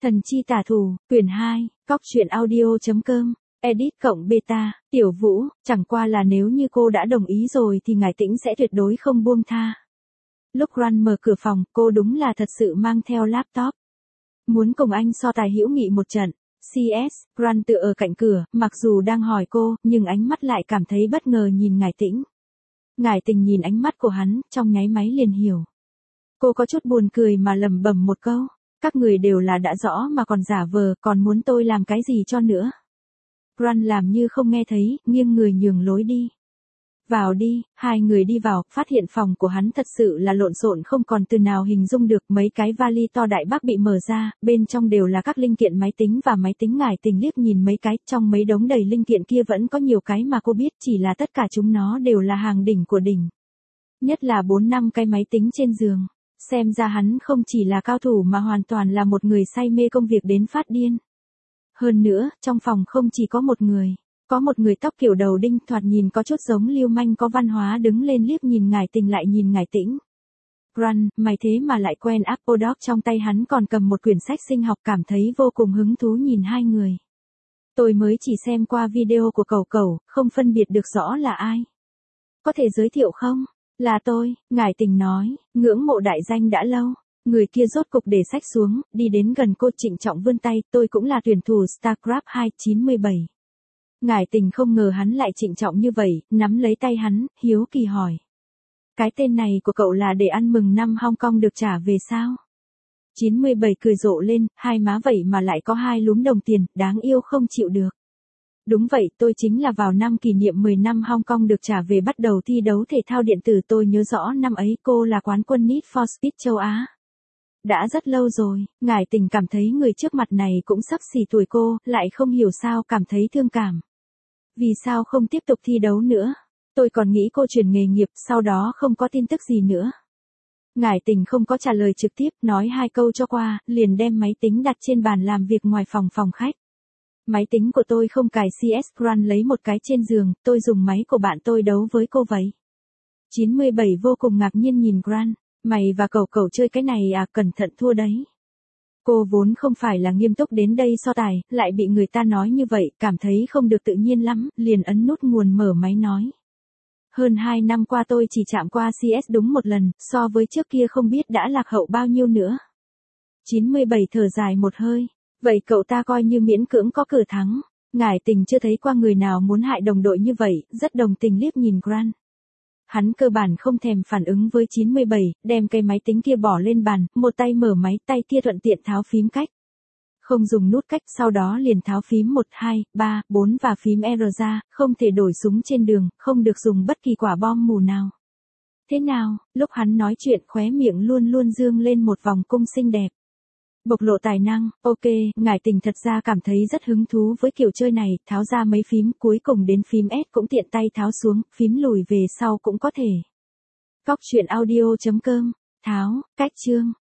Thần chi tả thủ, quyển 2, cóc truyện audio.com, edit cộng beta, Tiểu Vũ, chẳng qua là nếu như cô đã đồng ý rồi thì ngài Tĩnh sẽ tuyệt đối không buông tha. Lúc Run mở cửa phòng, cô đúng là thật sự mang theo laptop. Muốn cùng anh so tài hữu nghị một trận. CS, Run tựa ở cạnh cửa, mặc dù đang hỏi cô, nhưng ánh mắt lại cảm thấy bất ngờ nhìn ngài Tĩnh. Ngài Tình nhìn ánh mắt của hắn, trong nháy máy liền hiểu. Cô có chút buồn cười mà lẩm bẩm một câu. Các người đều là đã rõ mà còn giả vờ, còn muốn tôi làm cái gì cho nữa. Run làm như không nghe thấy, nghiêng người nhường lối đi. Vào đi, hai người đi vào, phát hiện phòng của hắn thật sự là lộn xộn không còn từ nào hình dung được. Mấy cái vali to đại bác bị mở ra, bên trong đều là các linh kiện máy tính và máy tính. Ngải Tình liếc nhìn mấy cái, trong mấy đống đầy linh kiện kia vẫn có nhiều cái mà cô biết, chỉ là tất cả chúng nó đều là hàng đỉnh của đỉnh. Nhất là 4-5 cái máy tính trên giường. Xem ra hắn không chỉ là cao thủ mà hoàn toàn là một người say mê công việc đến phát điên. Hơn nữa, trong phòng không chỉ có một người. Có một người tóc kiểu đầu đinh thoạt nhìn có chút giống lưu manh có văn hóa đứng lên liếc nhìn ngải Tình lại nhìn ngải Tĩnh. Run, mày thế mà lại quen Apple Doc, trong tay hắn còn cầm một quyển sách sinh học, cảm thấy vô cùng hứng thú nhìn hai người. Tôi mới chỉ xem qua video của cậu cậu, không phân biệt được rõ là ai. Có thể giới thiệu không? Là tôi, ngải Tình nói, ngưỡng mộ đại danh đã lâu. Người kia rốt cục để sách xuống, đi đến gần cô trịnh trọng vươn tay, tôi cũng là tuyển thủ StarCraft 297. Ngải Tình không ngờ hắn lại trịnh trọng như vậy, nắm lấy tay hắn, hiếu kỳ hỏi. Cái tên này của cậu là để ăn mừng năm Hong Kong được trả về sao? 97 cười rộ lên, hai má vậy mà lại có hai lúm đồng tiền, đáng yêu không chịu được. Đúng vậy, tôi chính là vào năm kỷ niệm 10 năm Hong Kong được trả về bắt đầu thi đấu thể thao điện tử, tôi nhớ rõ năm ấy cô là quán quân Need for Speed châu Á. Đã rất lâu rồi, ngải Tình cảm thấy người trước mặt này cũng xấp xỉ tuổi cô, lại không hiểu sao cảm thấy thương cảm. Vì sao không tiếp tục thi đấu nữa? Tôi còn nghĩ cô chuyển nghề nghiệp, sau đó không có tin tức gì nữa. Ngải Tình không có trả lời trực tiếp, nói hai câu cho qua, liền đem máy tính đặt trên bàn làm việc ngoài phòng khách. Máy tính của tôi không cài CS, Run lấy một cái trên giường, tôi dùng máy của bạn tôi đấu với cô vậy. 97 vô cùng ngạc nhiên nhìn Run, mày và cậu chơi cái này à, cẩn thận thua đấy. Cô vốn không phải là nghiêm túc đến đây so tài, lại bị người ta nói như vậy, cảm thấy không được tự nhiên lắm, liền ấn nút nguồn mở máy nói. Hơn 2 năm qua tôi chỉ chạm qua CS đúng một lần, so với trước kia không biết đã lạc hậu bao nhiêu nữa. 97 thở dài một hơi, vậy cậu ta coi như miễn cưỡng có cửa thắng. Ngải Tình chưa thấy qua người nào muốn hại đồng đội như vậy, rất đồng tình liếc nhìn Run. Hắn cơ bản không thèm phản ứng với 97, đem cây máy tính kia bỏ lên bàn, một tay mở máy, tay kia thuận tiện tháo phím cách. Không dùng nút cách, sau đó liền tháo phím 1, 2, 3, 4 và phím R ra, không thể đổi súng trên đường, không được dùng bất kỳ quả bom mù nào. Thế nào, lúc hắn nói chuyện khóe miệng luôn luôn dương lên một vòng cung xinh đẹp. Bộc lộ tài năng, ok, ngải Tình thật ra cảm thấy rất hứng thú với kiểu chơi này, tháo ra mấy phím, cuối cùng đến phím S cũng tiện tay tháo xuống, phím lùi về sau cũng có thể. Cóc truyện audio.com, tháo, cách chương.